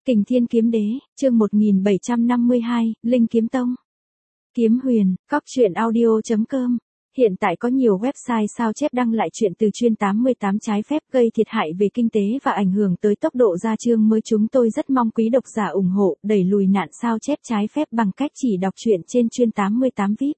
Kình Thiên Kiếm Đế, chương 1752, Linh Kiếm Tông. Kiếm Huyền, cóc.audio.com. Hiện tại có nhiều website sao chép đăng lại chuyện từ chuyên 88 trái phép gây thiệt hại về kinh tế và ảnh hưởng tới tốc độ ra chương mới. Chúng tôi rất mong quý độc giả ủng hộ, đẩy lùi nạn sao chép trái phép bằng cách chỉ đọc truyện trên chuyên 88 VIP.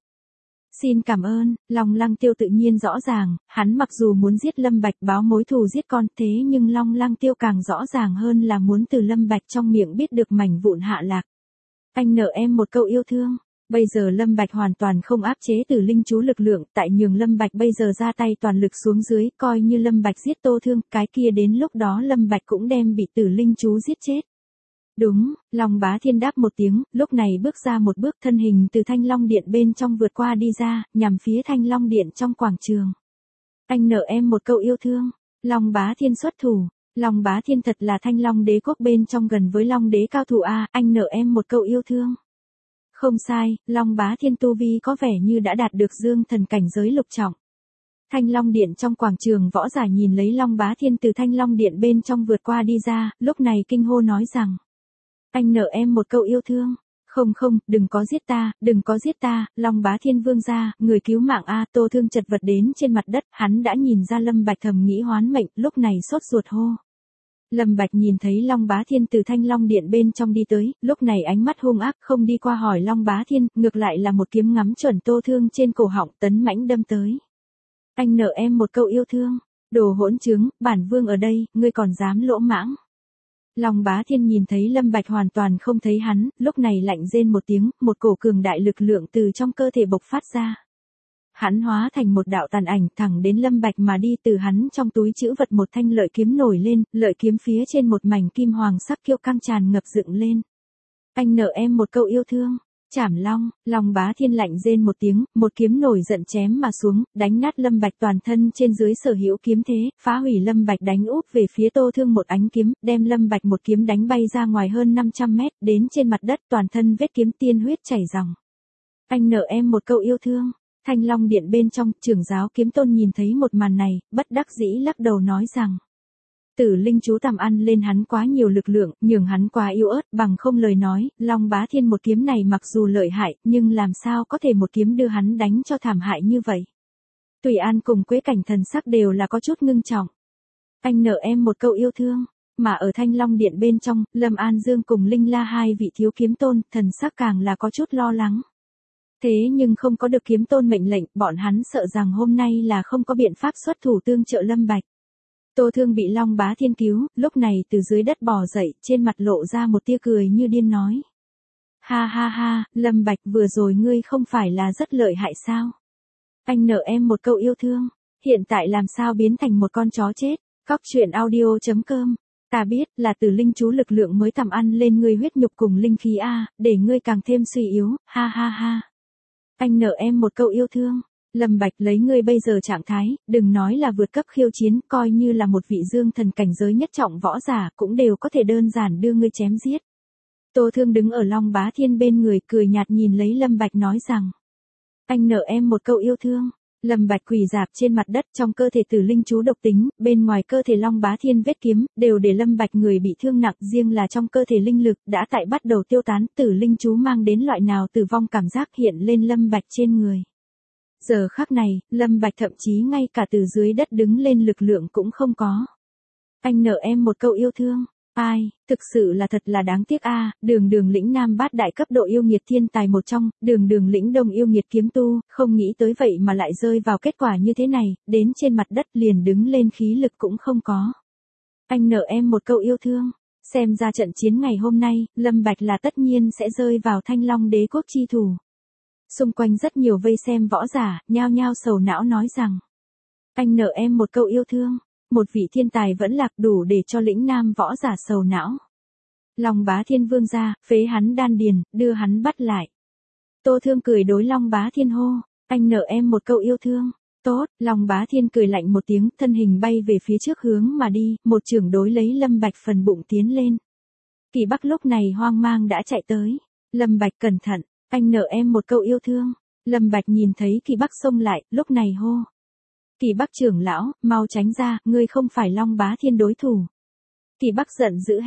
Xin cảm ơn. Long Lăng Tiêu tự nhiên rõ ràng, hắn mặc dù muốn giết Lâm Bạch báo mối thù giết con, thế nhưng Long Lăng Tiêu càng rõ ràng hơn là muốn từ Lâm Bạch trong miệng biết được mảnh vụn hạ lạc. Anh nợ em một câu yêu thương. Bây giờ Lâm Bạch hoàn toàn không áp chế Tử Linh chú lực lượng, tại nhường Lâm Bạch bây giờ ra tay toàn lực xuống dưới, coi như Lâm Bạch giết Tô Thương, cái kia đến lúc đó Lâm Bạch cũng đem bị Tử Linh chú giết chết. Đúng, Long Bá Thiên đáp một tiếng, lúc này bước ra một bước, thân hình từ Thanh Long Điện bên trong vượt qua đi ra, nhằm phía Thanh Long Điện trong quảng trường. Anh nợ em một câu yêu thương. Long Bá Thiên xuất thủ. Long Bá Thiên thật là Thanh Long Đế quốc bên trong gần với Long Đế cao thủ a, anh nợ em một câu yêu thương. Không sai, Long Bá Thiên tu vi có vẻ như đã đạt được dương thần cảnh giới lục trọng. Thanh Long Điện trong quảng trường võ giả nhìn lấy Long Bá Thiên từ Thanh Long Điện bên trong vượt qua đi ra, lúc này kinh hô nói rằng: anh nợ em một câu yêu thương. Không không, đừng có giết ta, đừng có giết ta, Long Bá Thiên vương gia, người cứu mạng a. Tô Thương chật vật đến trên mặt đất, hắn đã nhìn ra Lâm Bạch thầm nghĩ hoán mệnh, lúc này sốt ruột hô. Lâm Bạch nhìn thấy Long Bá Thiên từ Thanh Long Điện bên trong đi tới, lúc này ánh mắt hung ác không đi qua hỏi Long Bá Thiên, ngược lại là một kiếm ngắm chuẩn Tô Thương trên cổ họng, tấn mãnh đâm tới. Anh nợ em một câu yêu thương. Đồ hỗn trứng, bản vương ở đây, ngươi còn dám lỗ mãng. Long Bá Thiên nhìn thấy Lâm Bạch hoàn toàn không thấy hắn, lúc này lạnh rên một tiếng, một cổ cường đại lực lượng từ trong cơ thể bộc phát ra. Hắn hóa thành một đạo tàn ảnh thẳng đến Lâm Bạch mà đi, từ hắn trong túi trữ vật một thanh lợi kiếm nổi lên, lợi kiếm phía trên một mảnh kim hoàng sắc kiêu căng tràn ngập dựng lên. Anh nợ em một câu yêu thương. Chảm Long, Long Bá Thiên lạnh rên một tiếng, một kiếm nổi giận chém mà xuống, đánh nát Lâm Bạch toàn thân trên dưới sở hữu kiếm thế, phá hủy Lâm Bạch đánh úp về phía Tô Thương một ánh kiếm, đem Lâm Bạch một kiếm đánh bay ra ngoài hơn 500 mét, đến trên mặt đất toàn thân vết kiếm tiên huyết chảy ròng. Anh nợ em một câu yêu thương. Thanh Long Điện bên trong, trưởng giáo Kiếm Tôn nhìn thấy một màn này, bất đắc dĩ lắc đầu nói rằng: Tử Linh chú tầm ăn lên hắn quá nhiều lực lượng, nhường hắn quá yếu ớt, bằng không lời nói, Long Bá Thiên một kiếm này mặc dù lợi hại, nhưng làm sao có thể một kiếm đưa hắn đánh cho thảm hại như vậy. Tùy An cùng Quế Cảnh thần sắc đều là có chút ngưng trọng. Anh nợ em một câu yêu thương. Mà ở Thanh Long Điện bên trong, Lâm An Dương cùng Linh La hai vị thiếu kiếm tôn, thần sắc càng là có chút lo lắng. Thế nhưng không có được kiếm tôn mệnh lệnh, bọn hắn sợ rằng hôm nay là không có biện pháp xuất thủ tương trợ Lâm Bạch. Tô Thương bị Long Bá Thiên cứu, lúc này từ dưới đất bò dậy, trên mặt lộ ra một tia cười như điên nói: ha ha ha, Lâm Bạch vừa rồi ngươi không phải là rất lợi hại sao? Anh nợ em một câu yêu thương, hiện tại làm sao biến thành một con chó chết? Cóc.audio.com. Ta biết là Tử Linh chú lực lượng mới tầm ăn lên ngươi huyết nhục cùng linh khí a, để ngươi càng thêm suy yếu, ha ha ha. Anh nợ em một câu yêu thương. Lâm Bạch lấy ngươi bây giờ trạng thái, đừng nói là vượt cấp khiêu chiến, coi như là một vị dương thần cảnh giới nhất trọng võ giả cũng đều có thể đơn giản đưa ngươi chém giết. Tô Thương đứng ở Long Bá Thiên bên người, cười nhạt nhìn lấy Lâm Bạch nói rằng: anh nợ em một câu yêu thương. Lâm Bạch quỳ rạp trên mặt đất, trong cơ thể Tử Linh chú độc tính, bên ngoài cơ thể Long Bá Thiên vết kiếm, đều để Lâm Bạch người bị thương nặng, riêng là trong cơ thể linh lực, đã tại bắt đầu tiêu tán, Tử Linh chú mang đến loại nào tử vong cảm giác hiện lên Lâm Bạch trên người. Giờ khắc này, Lâm Bạch thậm chí ngay cả từ dưới đất đứng lên lực lượng cũng không có. Anh nợ em một câu yêu thương. Ai, thực sự là thật là đáng tiếc a. Đường Đường lĩnh Nam bát đại cấp độ yêu nghiệt thiên tài một trong, Đường Đường lĩnh Đông yêu nghiệt kiếm tu, không nghĩ tới vậy mà lại rơi vào kết quả như thế này, đến trên mặt đất liền đứng lên khí lực cũng không có. Anh nợ em một câu yêu thương. Xem ra trận chiến ngày hôm nay, Lâm Bạch là tất nhiên sẽ rơi vào Thanh Long Đế quốc chi thủ. Xung quanh rất nhiều vây xem võ giả, nhao nhao sầu não nói rằng: anh nợ em một câu yêu thương. Một vị thiên tài vẫn lạc đủ để cho lĩnh Nam võ giả sầu não. Long Bá Thiên vương gia, phế hắn đan điền, đưa hắn bắt lại. Tô Thương cười đối Long Bá Thiên hô: anh nợ em một câu yêu thương. Tốt, Long Bá Thiên cười lạnh một tiếng, thân hình bay về phía trước hướng mà đi, một chưởng đối lấy Lâm Bạch phần bụng tiến lên. Kỳ Bắc lúc này hoang mang đã chạy tới. Lâm Bạch cẩn thận. Anh nợ em một câu yêu thương. Lâm Bạch nhìn thấy Kỳ Bắc xông lại, lúc này hô: Kỳ Bắc trưởng lão, mau tránh ra, ngươi không phải Long Bá Thiên đối thủ. Kỳ Bắc giận dữ hét: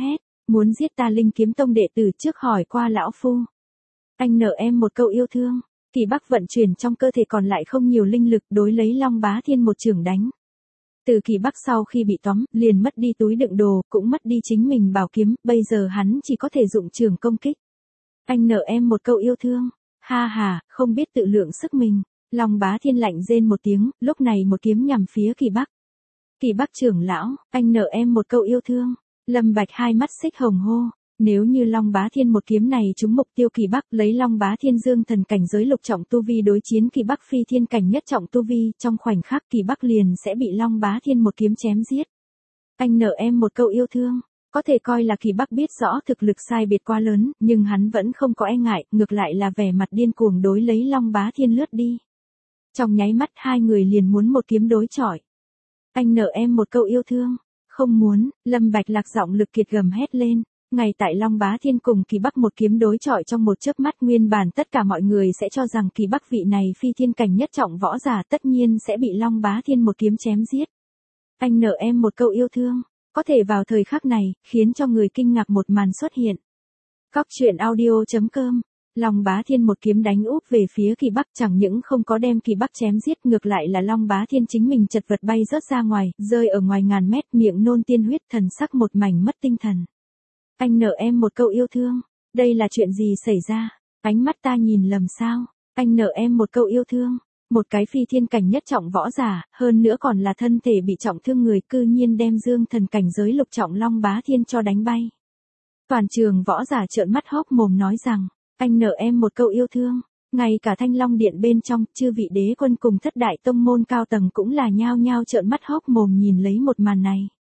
muốn giết ta Linh Kiếm Tông đệ tử trước hỏi qua lão phu. Anh nợ em một câu yêu thương. Kỳ Bắc vận chuyển trong cơ thể còn lại không nhiều linh lực đối lấy Long Bá Thiên một chưởng đánh. Từ Kỳ Bắc sau khi bị tóm, liền mất đi túi đựng đồ, cũng mất đi chính mình bảo kiếm, bây giờ hắn chỉ có thể dụng chưởng công kích. Anh nợ em một câu yêu thương. Ha ha, không biết tự lượng sức mình. Long Bá Thiên lạnh rên một tiếng, lúc này một kiếm nhằm phía Kỳ Bắc. Kỳ Bắc trưởng lão, anh nợ em một câu yêu thương. Lâm Bạch hai mắt xích hồng hô. Nếu như Long Bá Thiên một kiếm này trúng mục tiêu Kỳ Bắc, lấy Long Bá Thiên dương thần cảnh giới lục trọng tu vi đối chiến Kỳ Bắc phi thiên cảnh nhất trọng tu vi, trong khoảnh khắc Kỳ Bắc liền sẽ bị Long Bá Thiên một kiếm chém giết. Anh nợ em một câu yêu thương. Có thể coi là Kỳ Bắc biết rõ thực lực sai biệt quá lớn, nhưng hắn vẫn không có e ngại, ngược lại là vẻ mặt điên cuồng đối lấy Long Bá Thiên lướt đi. Trong nháy mắt hai người liền muốn một kiếm đối chọi. Anh nợ em một câu yêu thương. Không muốn, Lâm Bạch lạc giọng lực kiệt gầm hét lên. Ngay tại Long Bá Thiên cùng Kỳ Bắc một kiếm đối chọi trong một chớp mắt, nguyên bản tất cả mọi người sẽ cho rằng Kỳ Bắc vị này phi thiên cảnh nhất trọng võ giả tất nhiên sẽ bị Long Bá Thiên một kiếm chém giết. Anh nợ em một câu yêu thương. Có thể vào thời khắc này, khiến cho người kinh ngạc một màn xuất hiện. Cóc truyện audio.com. Long Bá Thiên một kiếm đánh úp về phía Kỳ Bắc, chẳng những không có đem Kỳ Bắc chém giết, ngược lại là Long Bá Thiên chính mình chật vật bay rớt ra ngoài, rơi ở ngoài ngàn mét, miệng nôn tiên huyết, thần sắc một mảnh mất tinh thần. Anh nợ em một câu yêu thương. Đây là chuyện gì xảy ra? Ánh mắt ta nhìn lầm sao? Anh nợ em một câu yêu thương. Một cái phi thiên cảnh nhất trọng võ giả, hơn nữa còn là thân thể bị trọng thương người, cư nhiên đem dương thần cảnh giới lục trọng Long Bá Thiên cho đánh bay. Toàn trường võ giả trợn mắt hốc mồm nói rằng, anh nợ em một câu yêu thương. Ngay cả Thanh Long Điện bên trong, chư vị đế quân cùng thất đại tông môn cao tầng cũng là nhao nhao trợn mắt hốc mồm nhìn lấy một màn này.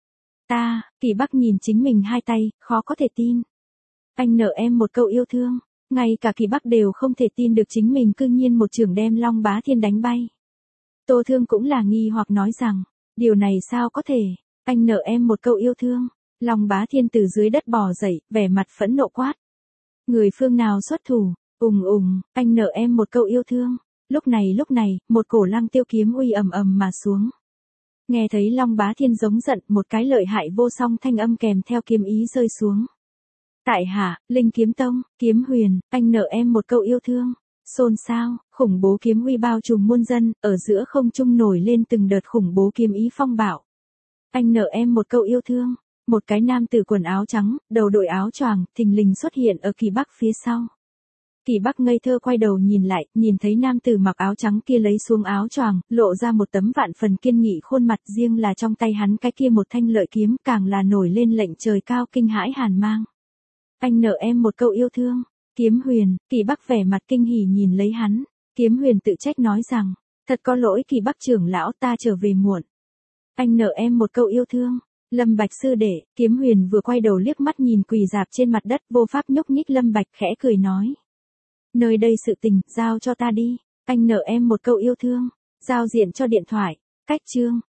Kỳ Bắc nhìn chính mình hai tay, khó có thể tin. Anh nợ em một câu yêu thương. Ngay cả Kỳ Bắc đều không thể tin được chính mình cư nhiên một chưởng đem Long Bá Thiên đánh bay. Tô Thương cũng là nghi hoặc nói rằng, điều này sao có thể, anh nợ em một câu yêu thương. Long Bá Thiên từ dưới đất bò dậy, vẻ mặt phẫn nộ quát. Người phương nào xuất thủ, anh nợ em một câu yêu thương. Lúc này, một cổ lăng tiêu kiếm uy ầm ầm mà xuống. Nghe thấy Long Bá Thiên giống giận, một cái lợi hại vô song thanh âm kèm theo kiếm ý rơi xuống. Tại hạ, Linh Kiếm Tông, Kiếm Huyền, anh nợ em một câu yêu thương. Xôn xao, khủng bố kiếm uy bao trùm muôn dân, ở giữa không trung nổi lên từng đợt khủng bố kiếm ý phong bạo. Anh nợ em một câu yêu thương. Một cái nam tử quần áo trắng, đầu đội áo choàng, thình lình xuất hiện ở Kỳ Bắc phía sau. Kỳ Bắc ngây thơ quay đầu nhìn lại, nhìn thấy nam tử mặc áo trắng kia lấy xuống áo choàng, lộ ra một tấm vạn phần kiên nghị khuôn mặt, riêng là trong tay hắn cái kia một thanh lợi kiếm càng là nổi lên lệnh trời cao kinh hãi hàn mang. Anh nợ em một câu yêu thương. Kiếm Huyền, Kỳ Bắc vẻ mặt kinh hỉ nhìn lấy hắn. Kiếm Huyền tự trách nói rằng, thật có lỗi Kỳ Bắc trưởng lão, ta trở về muộn. Anh nợ em một câu yêu thương. Lâm Bạch sư đệ. Kiếm Huyền vừa quay đầu liếc mắt nhìn quỳ rạp trên mặt đất vô pháp nhúc nhích Lâm Bạch, khẽ cười nói. Nơi đây sự tình, giao cho ta đi. Anh nợ em một câu yêu thương. Giao diện cho điện thoại. Cách chương.